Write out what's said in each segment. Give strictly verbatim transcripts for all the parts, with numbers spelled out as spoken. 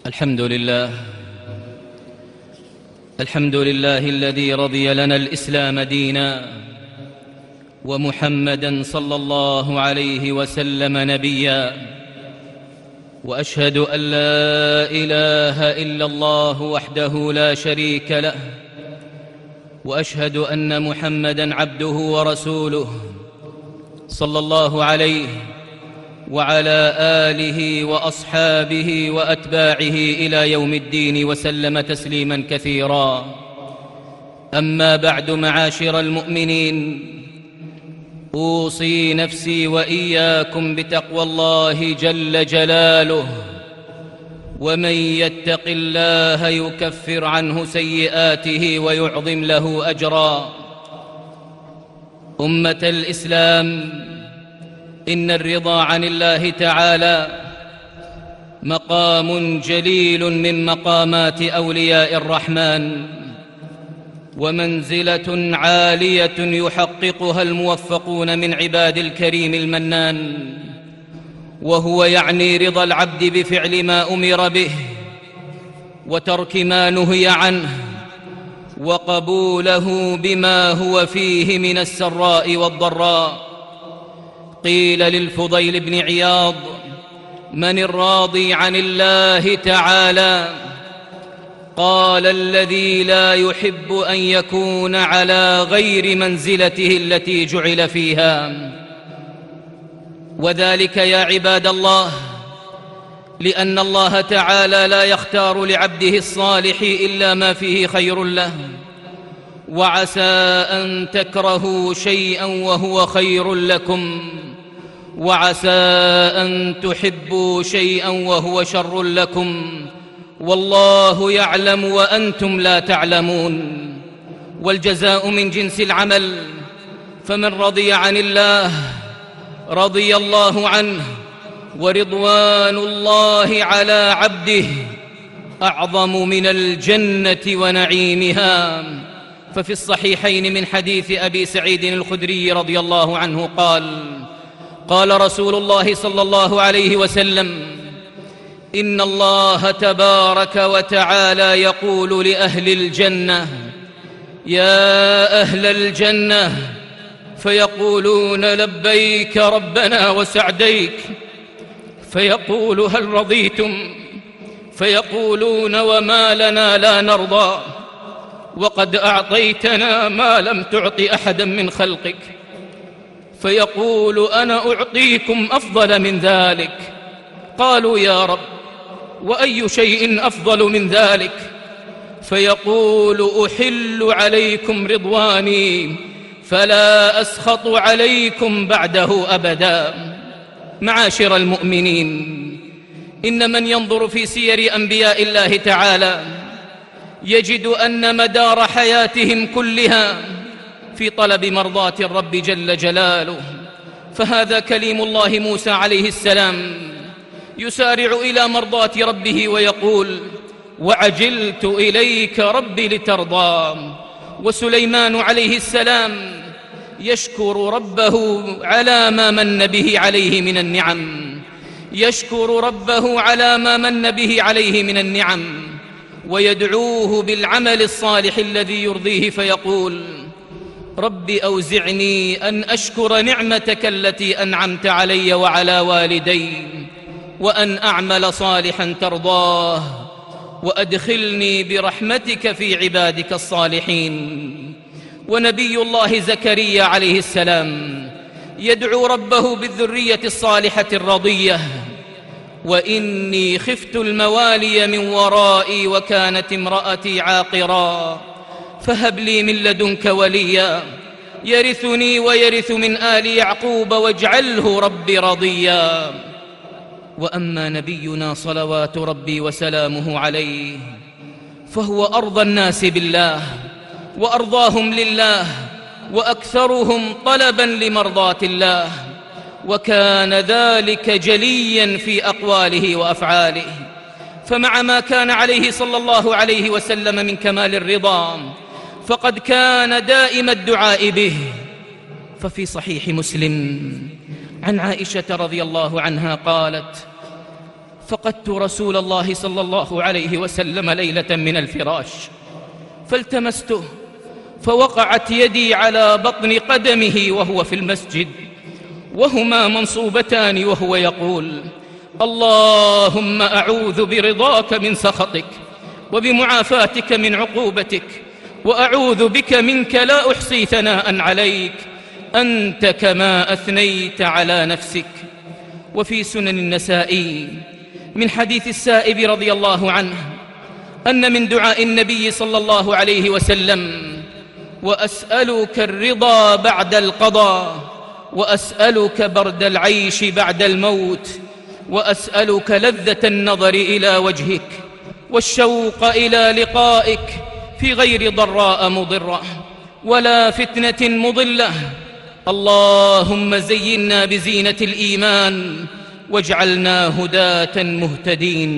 الحمد لله الحمد لله الذي رضي لنا الإسلام دينا ومحمدًا صلى الله عليه وسلم نبيًا، وأشهد أن لا إله إلا الله وحده لا شريك له، وأشهد أن محمدًا عبده ورسوله صلى الله عليه وعلى آله وأصحابه وأتباعه إلى يوم الدين وسلم تسليماً كثيراً. أما بعد، معاشر المؤمنين، أوصي نفسي وإياكم بتقوى الله جل جلاله، ومن يتق الله يكفر عنه سيئاته ويعظم له أجرا. أمة الإسلام، إن الرضا عن الله تعالى مقام جليل من مقامات أولياء الرحمن، ومنزلة عالية يحققها الموفقون من عباد الكريم المنان، وهو يعني رضا العبد بفعل ما أمر به وترك ما نهي عنه، وقبوله بما هو فيه من السراء والضراء. قيل للفضيل بن عياض: من الراضي عن الله تعالى؟ قال: الذي لا يحب أن يكون على غير منزلته التي جعل فيها. وذلك يا عباد الله لأن الله تعالى لا يختار لعبده الصالح إلا ما فيه خير له، وعسى أن تكرهوا شيئا وهو خير لكم، وعسى أن تحبوا شيئا وهو شر لكم، والله يعلم وأنتم لا تعلمون. والجزاء من جنس العمل، فمن رضي عن الله رضي الله عنه، ورضوان الله على عبده أعظم من الجنة ونعيمها. ففي الصحيحين من حديث أبي سعيد الخدري رضي الله عنه قال: قال رسول الله صلى الله عليه وسلم: إن الله تبارك وتعالى يقول لأهل الجنة: يا أهل الجنة، فيقولون: لبيك ربنا وسعديك. فيقول: هل رضيتم؟ فيقولون: وما لنا لا نرضى، وقد أعطيتنا ما لم تعط أحدا من خلقك. فيقول: أنا أعطيكم أفضل من ذلك. قالوا: يا رب، وأي شيء أفضل من ذلك؟ فيقول: أحل عليكم رضواني فلا أسخط عليكم بعده أبدا. معاشر المؤمنين، إن من ينظر في سير أنبياء الله تعالى يجد أن مدار حياتهم كلها في طلب مرضاة الرب جل جلاله. فهذا كليم الله موسى عليه السلام يسارع إلى مرضاة ربه ويقول: وعجلت إليك ربي لترضى. وسليمان عليه السلام يشكر ربه على ما من به عليه من النعم، يشكر ربه على ما من به عليه من النعم، ويدعوه بالعمل الصالح الذي يرضيه، فيقول: رب أوزعني أن أشكر نعمتك التي أنعمت علي وعلى والدي، وأن أعمل صالحا ترضاه، وأدخلني برحمتك في عبادك الصالحين. ونبي الله زكريا عليه السلام يدعو ربه بالذرية الصالحة الرضية: وإني خفت الموالي من ورائي وكانت امرأتي عاقرا فهب لي من لدنك وليا يرثني ويرث من آل يعقوب واجعله ربي رضيا. وأما نبينا صلوات ربي وسلامه عليه فهو أرضى الناس بالله وأرضاهم لله وأكثرهم طلبا لمرضاة الله، وكان ذلك جليا في أقواله وأفعاله. فمع ما كان عليه صلى الله عليه وسلم من كمال الرضا فقد كان دائم الدعاء به. ففي صحيح مسلم عن عائشة رضي الله عنها قالت: فقدت رسول الله صلى الله عليه وسلم ليلة من الفراش فالتمسته، فوقعت يدي على بطن قدمه وهو في المسجد وهما منصوبتان، وهو يقول: اللهم أعوذ برضاك من سخطك وبمعافاتك من عقوبتك، وأعوذ بك منك لا أحصي ثناء عليك أنت كما أثنيت على نفسك. وفي سنن النسائي من حديث السائب رضي الله عنه أن من دعاء النبي صلى الله عليه وسلم: وأسألك الرضا بعد القضاء، وأسألك برد العيش بعد الموت، وأسألك لذة النظر إلى وجهك والشوق إلى لقائك في غير ضراء مضرة ولا فتنة مضلة. اللهم زينا بزينة الإيمان واجعلنا هداة مهتدين.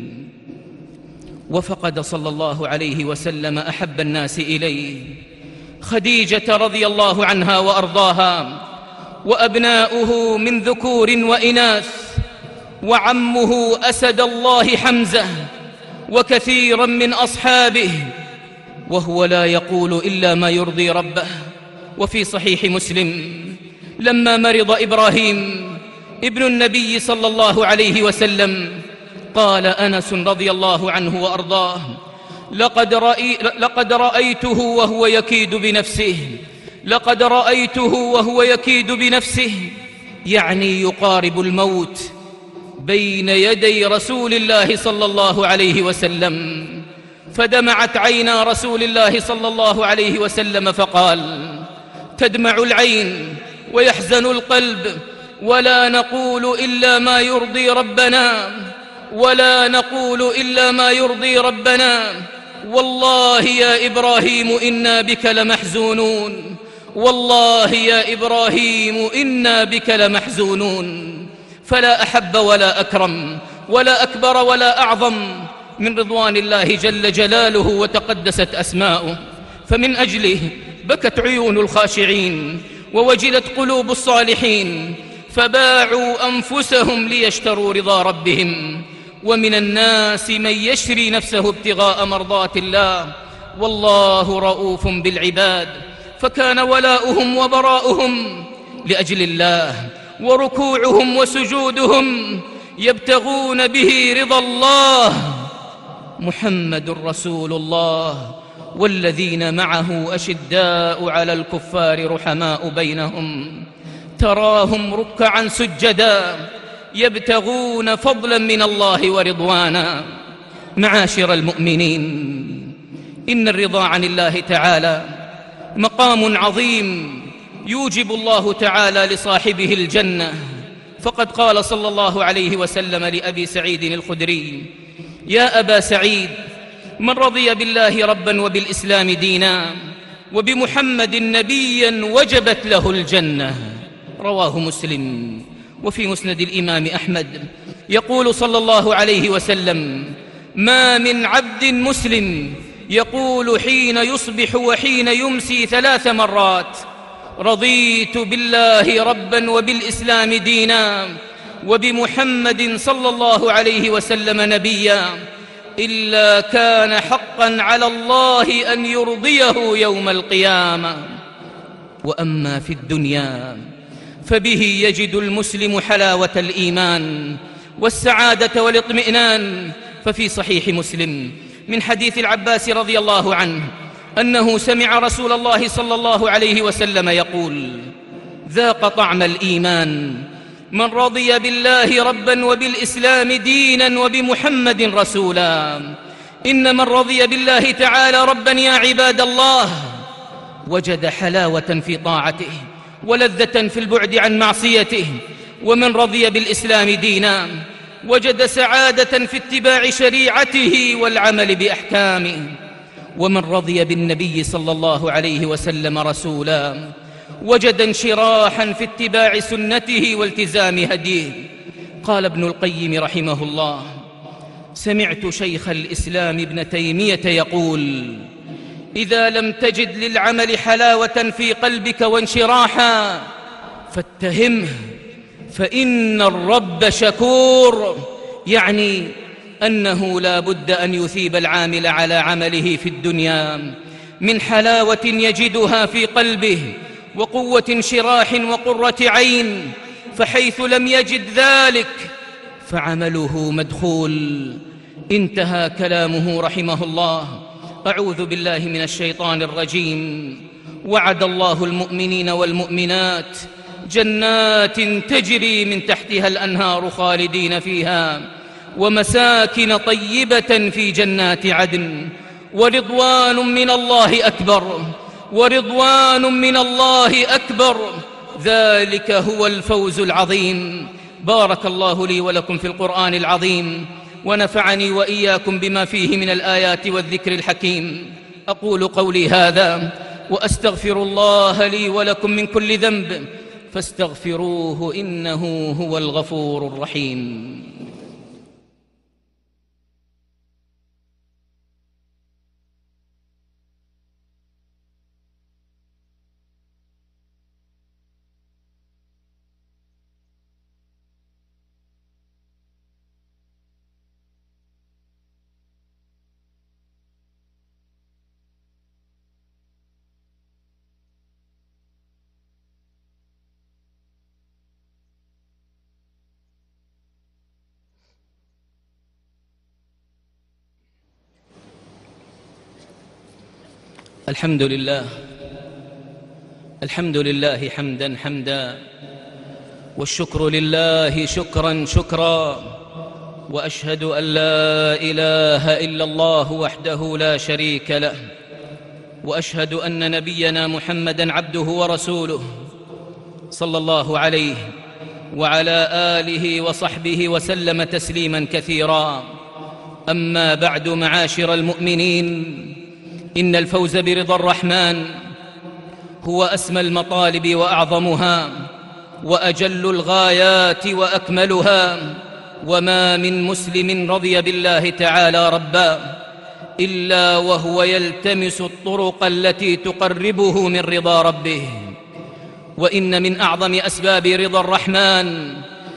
وفقد صلى الله عليه وسلم أحب الناس إليه خديجة رضي الله عنها وأرضاها، وأبناؤه من ذكور وإناث، وعمه أسد الله حمزة، وكثيرا من أصحابه، وهو لا يقول إلا ما يرضي ربه. وفي صحيح مسلم لما مرض إبراهيم ابن النبي صلى الله عليه وسلم قال أنس رضي الله عنه وأرضاه: لقد, رأي لقد رأيته وهو يكيد بنفسه لقد رأيته وهو يكيد بنفسه يعني يقارب الموت بين يدي رسول الله صلى الله عليه وسلم، فدمعت عينا رسول الله صلى الله عليه وسلم فقال: تدمع العين ويحزن القلب، ولا نقول إلا ما يرضي ربنا ولا نقول إلا ما يرضي ربنا والله يا إبراهيم إنا بك لمحزونون والله يا إبراهيم إنا بك لمحزونون. فلا أحب ولا أكرم ولا أكبر ولا أعظم من رضوان الله جل جلاله وتقدست أسماؤه، فمن أجله بكت عيون الخاشعين ووجلت قلوب الصالحين، فباعوا أنفسهم ليشتروا رضا ربهم. ومن الناس من يشري نفسه ابتغاء مرضات الله والله رؤوف بالعباد، فكان ولاؤهم وبراؤهم لأجل الله، وركوعهم وسجودهم يبتغون به رضا الله. محمد رسول الله والذين معه أشداء على الكفار رحماء بينهم، تراهم ركعا سجدا يبتغون فضلا من الله ورضوانا. معاشر المؤمنين، إن الرضا عن الله تعالى مقام عظيم يوجب الله تعالى لصاحبه الجنة، فقد قال صلى الله عليه وسلم لأبي سعيد الخدري: يا أبا سعيد، من رضي بالله ربا وبالإسلام دينا وبمحمد نبيا وجبت له الجنة. رواه مسلم. وفي مسند الإمام أحمد يقول صلى الله عليه وسلم: ما من عبد مسلم يقول حين يصبح وحين يمسي ثلاث مرات: رضيت بالله ربا وبالإسلام دينا وبمحمد صلى الله عليه وسلم نبيا، إلا كان حقا على الله أن يرضيه يوم القيامة. وأما في الدنيا فبه يجد المسلم حلاوة الإيمان والسعادة والاطمئنان. ففي صحيح مسلم من حديث العباس رضي الله عنه أنه سمع رسول الله صلى الله عليه وسلم يقول: ذاق طعم الإيمان من رضي بالله ربا وبالإسلام دينا وبمحمد رسولا. إن من رضي بالله تعالى ربا يا عباد الله وجد حلاوة في طاعته ولذة في البعد عن معصيته، ومن رضي بالإسلام دينا وجد سعادة في اتباع شريعته والعمل بأحكامه، ومن رضي بالنبي صلى الله عليه وسلم رسولا وجد انشراحا في اتباع سنته والتزام هديه. قال ابن القيم رحمه الله: سمعت شيخ الإسلام ابن تيمية يقول: إذا لم تجد للعمل حلاوة في قلبك وانشراحا فاتهمه، فإن الرب شكور يعني أنه لا بد أن يثيب العامل على عمله في الدنيا من حلاوة يجدها في قلبه وقوة انشراح وقرة عين، فحيث لم يجد ذلك فعمله مدخول. انتهى كلامه رحمه الله. أعوذ بالله من الشيطان الرجيم. وعد الله المؤمنين والمؤمنات جنات تجري من تحتها الأنهار خالدين فيها ومساكن طيبة في جنات عدن ورضوان من الله أكبر ورضوان من الله أكبر، ذلك هو الفوز العظيم. بارك الله لي ولكم في القرآن العظيم، ونفعني وإياكم بما فيه من الآيات والذكر الحكيم. أقول قولي هذا وأستغفر الله لي ولكم من كل ذنب، فاستغفروه إنه هو الغفور الرحيم. الحمد لله الحمد لله حمدا حمدا، والشكر لله شكرا شكرا، وأشهد أن لا إله إلا الله وحده لا شريك له، وأشهد أن نبينا محمدا عبده ورسوله صلى الله عليه وعلى آله وصحبه وسلم تسليما كثيرا. أما بعد، معاشر المؤمنين، إن الفوز برضا الرحمن هو أسمى المطالب وأعظمها وأجل الغايات وأكملها، وما من مسلم رضي بالله تعالى ربا إلا وهو يلتمس الطرق التي تقربه من رضا ربه. وإن من أعظم أسباب رضا الرحمن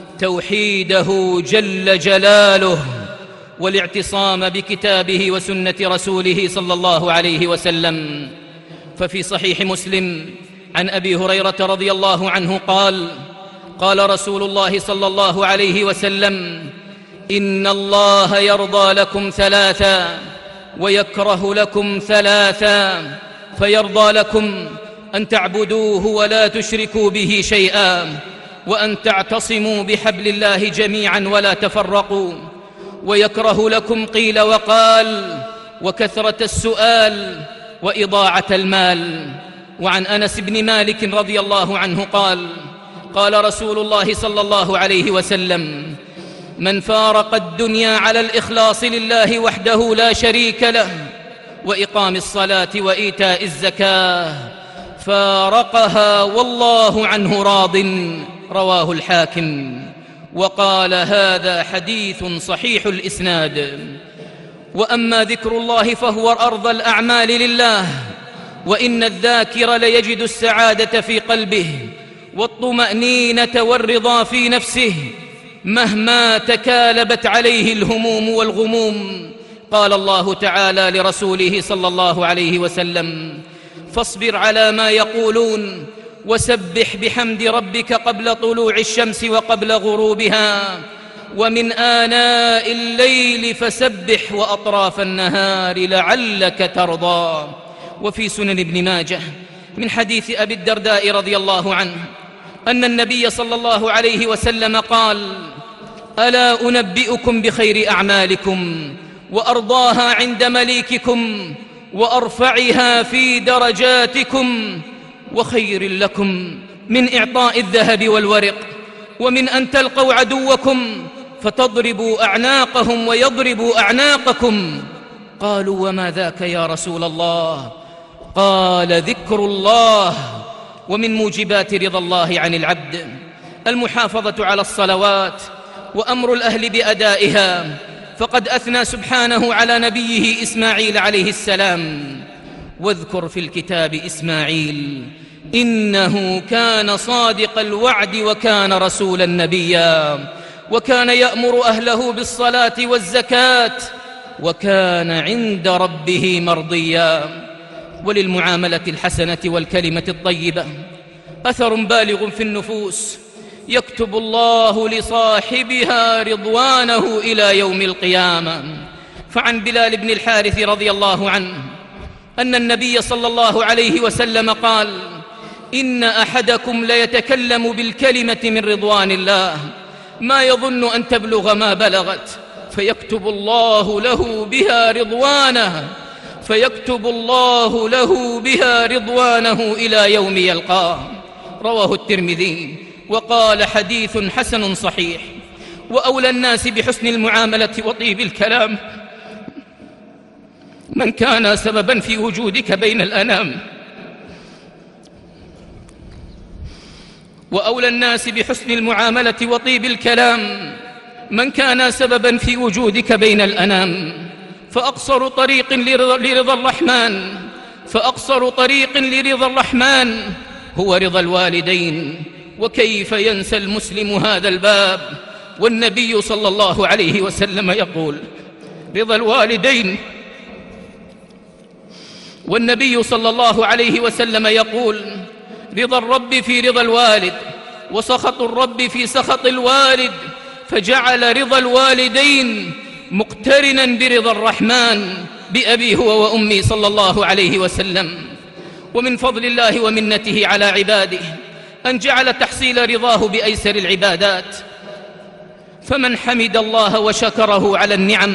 توحيده جل جلاله والاعتصام بكتابه وسنة رسوله صلى الله عليه وسلم. ففي صحيح مسلم عن أبي هريرة رضي الله عنه قال: قال رسول الله صلى الله عليه وسلم: إن الله يرضى لكم ثلاثا ويكره لكم ثلاثا، فيرضى لكم أن تعبدوه ولا تشركوا به شيئا، وأن تعتصموا بحبل الله جميعا ولا تفرقوا، ويكره لكم قيل وقال وكثرة السؤال وإضاعة المال. وعن أنس بن مالك رضي الله عنه قال: قال رسول الله صلى الله عليه وسلم: من فارق الدنيا على الإخلاص لله وحده لا شريك له وإقام الصلاة وإيتاء الزكاة فارقها والله عنه راض. رواه الحاكم. وقال: هذا حديث صحيح الإسناد. وأما ذكر الله فهو أرض الأعمال لله، وإن الذاكر ليجد السعادة في قلبه والطمأنينة والرضا في نفسه مهما تكالبت عليه الهموم والغموم. قال الله تعالى لرسوله صلى الله عليه وسلم: فاصبر على ما يقولون وسبح بحمد ربك قبل طلوع الشمس وقبل غروبها ومن آناء الليل فسبح وأطراف النهار لعلك ترضى. وفي سنن ابن ماجه من حديث أبي الدرداء رضي الله عنه أن النبي صلى الله عليه وسلم قال: ألا أنبئكم بخير أعمالكم وأرضاها عند مليككم وأرفعها في درجاتكم وخير لكم من إعطاء الذهب والورق ومن أن تلقوا عدوكم فتضربوا أعناقهم ويضربوا أعناقكم. قالوا: وما ذاك يا رسول الله؟ قال: ذكر الله. ومن موجبات رضا الله عن العبد المحافظة على الصلوات وأمر الأهل بأدائها، فقد أثنى سبحانه على نبيه إسماعيل عليه السلام: واذكر في الكتاب إسماعيل إنه كان صادق الوعد وكان رسولا نبيا وكان يأمر أهله بالصلاة والزكاة، وكان عند ربه مرضيا. وللمعاملة الحسنة والكلمة الطيبة أثر بالغ في النفوس يكتب الله لصاحبها رضوانه إلى يوم القيامة. فعن بلال بن الحارث رضي الله عنه أن النبي صلى الله عليه وسلم قال: إن أحدكم ليتكلم بالكلمة من رضوان الله ما يظن أن تبلغ ما بلغت، فيكتب الله له بها رضوانه فيكتب الله له بها رضوانه إلى يوم يلقاه. رواه الترمذي وقال: حديث حسن صحيح. وأولى الناس بحسن المعاملة وطيب الكلام من كان سببا في وجودك بين الأنام وأولى الناس بحسن المعاملة وطيب الكلام من كان سببا في وجودك بين الأنام. فأقصر طريق لرضا الرحمن فأقصر طريق لرضا الرحمن هو رضا الوالدين. وكيف ينسى المسلم هذا الباب والنبي صلى الله عليه وسلم يقول: رضا الوالدين والنبي صلى الله عليه وسلم يقول: رضا الرب في رضا الوالد، وسخط الرب في سخط الوالد، فجعل رضا الوالدين مقترنا برضا الرحمن بأبي هو وأمي صلى الله عليه وسلم. ومن فضل الله ومنته على عباده أن جعل تحصيل رضاه بأيسر العبادات، فمن حمد الله وشكره على النعم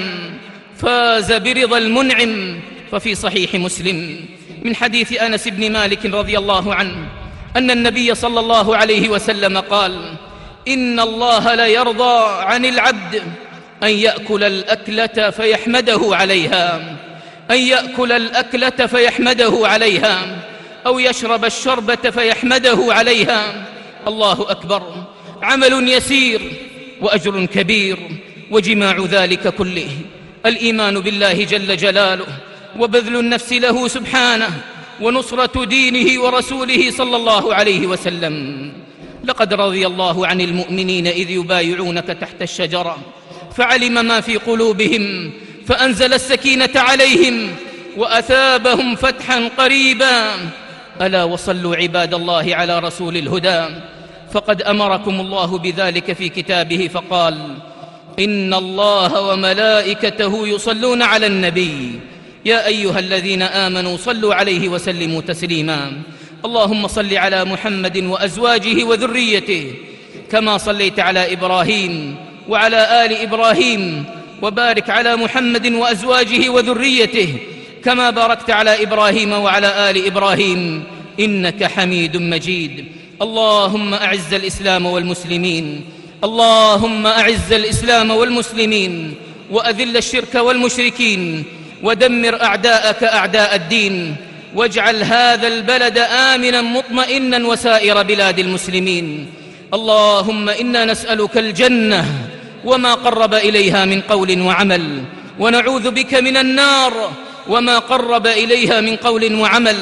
فاز برضا المنعم. ففي صحيح مسلم من حديث أنس بن مالك رضي الله عنه أن النبي صلى الله عليه وسلم قال: إن الله ليرضى عن العبد أن يأكل الأكلة فيحمده عليها أن يأكل الأكلة فيحمده عليها أو يشرب الشربة فيحمده عليها. الله أكبر. عمل يسير وأجر كبير، وجماع ذلك كله الإيمان بالله جل جلاله، وبذل النفس له سبحانه، ونصرة دينه ورسوله صلى الله عليه وسلم. لقد رضي الله عن المؤمنين إذ يبايعونك تحت الشجرة فعلم ما في قلوبهم فأنزل السكينة عليهم وأثابهم فتحا قريبا. ألا وصلوا عباد الله على رسول الهدى، فقد أمركم الله بذلك في كتابه فقال: إن الله وملائكته يصلون على النبي يا أيها الذين آمنوا صلوا عليه وسلموا تسليما. اللهم صل على محمد وأزواجه وذريته كما صليت على إبراهيم وعلى آل إبراهيم، وبارك على محمد وأزواجه وذريته كما باركت على إبراهيم وعلى آل إبراهيم إنك حميد مجيد. اللهم أعز الإسلام والمسلمين اللهم أعز الإسلام والمسلمين وأذل الشرك والمشركين، ودمر أعداءك أعداء الدين، واجعل هذا البلد آمنا مطمئنا وسائر بلاد المسلمين. اللهم إنا نسألك الجنة وما قرب إليها من قول وعمل، ونعوذ بك من النار وما قرب إليها من قول وعمل.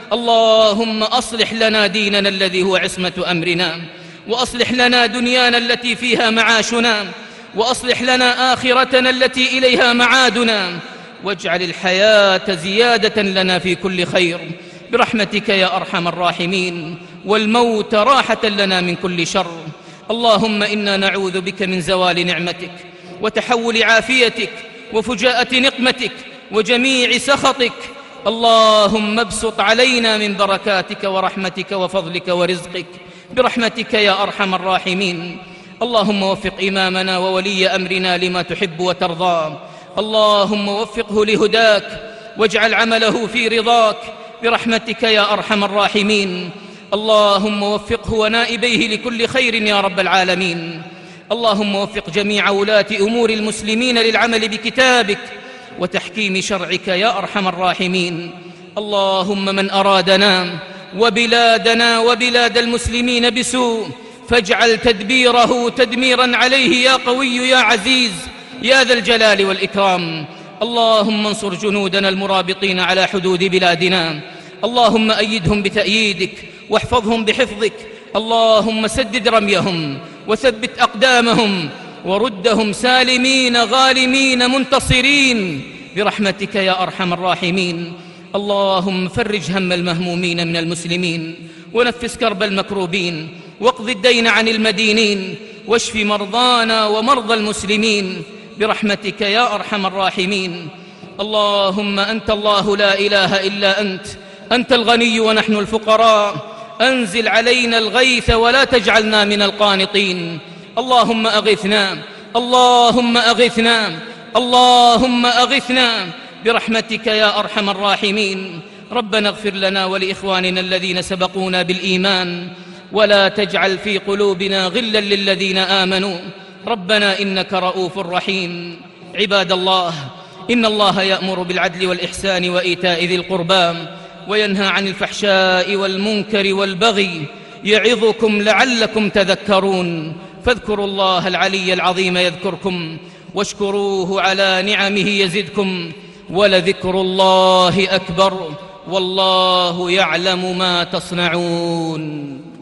اللهم أصلح لنا ديننا الذي هو عصمة أمرنا، وأصلح لنا دنيانا التي فيها معاشنا، وأصلح لنا آخرتنا التي إليها معادنا، واجعل الحياة زيادة لنا في كل خير برحمتك يا أرحم الراحمين، والموت راحة لنا من كل شر. اللهم إنا نعوذ بك من زوال نعمتك وتحول عافيتك وفجاءة نقمتك وجميع سخطك. اللهم ابسط علينا من بركاتك ورحمتك وفضلك ورزقك برحمتك يا أرحم الراحمين. اللهم وفق إمامنا وولي أمرنا لما تحب وترضى. اللهم وفقه لهداك واجعل عمله في رضاك برحمتك يا أرحم الراحمين. اللهم وفقه ونائبيه لكل خير يا رب العالمين. اللهم وفق جميع ولاة أمور المسلمين للعمل بكتابك وتحكيم شرعك يا أرحم الراحمين. اللهم من أرادنا وبلادنا وبلاد المسلمين بسوء فاجعل تدبيره تدميرا عليه يا قوي يا عزيز يا ذا الجلال والإكرام. اللهم انصر جنودنا المرابطين على حدود بلادنا، اللهم أيدهم بتأييدك واحفظهم بحفظك. اللهم سدد رميهم وثبت أقدامهم، وردهم سالمين غالمين منتصرين برحمتك يا أرحم الراحمين. اللهم فرج هم المهمومين من المسلمين، ونفس كرب المكروبين، واقض الدين عن المدينين، واشف مرضانا ومرضى المسلمين برحمتك يا أرحم الراحمين. اللهم أنت الله لا إله إلا أنت، أنت الغني ونحن الفقراء، أنزل علينا الغيث ولا تجعلنا من القانطين. اللهم أغثنا، اللهم أغثنا، اللهم أغثنا برحمتك يا أرحم الراحمين. ربنا اغفر لنا ولإخواننا الذين سبقونا بالإيمان، ولا تجعل في قلوبنا غلا للذين آمنوا، ربنا إنك رؤوف رحيم. عباد الله، إن الله يأمر بالعدل والإحسان وإيتاء ذي القربى، وينهى عن الفحشاء والمنكر والبغي، يعظكم لعلكم تذكرون. فاذكروا الله العلي العظيم يذكركم، واشكروه على نعمه يزدكم، ولذكر الله أكبر، والله يعلم ما تصنعون.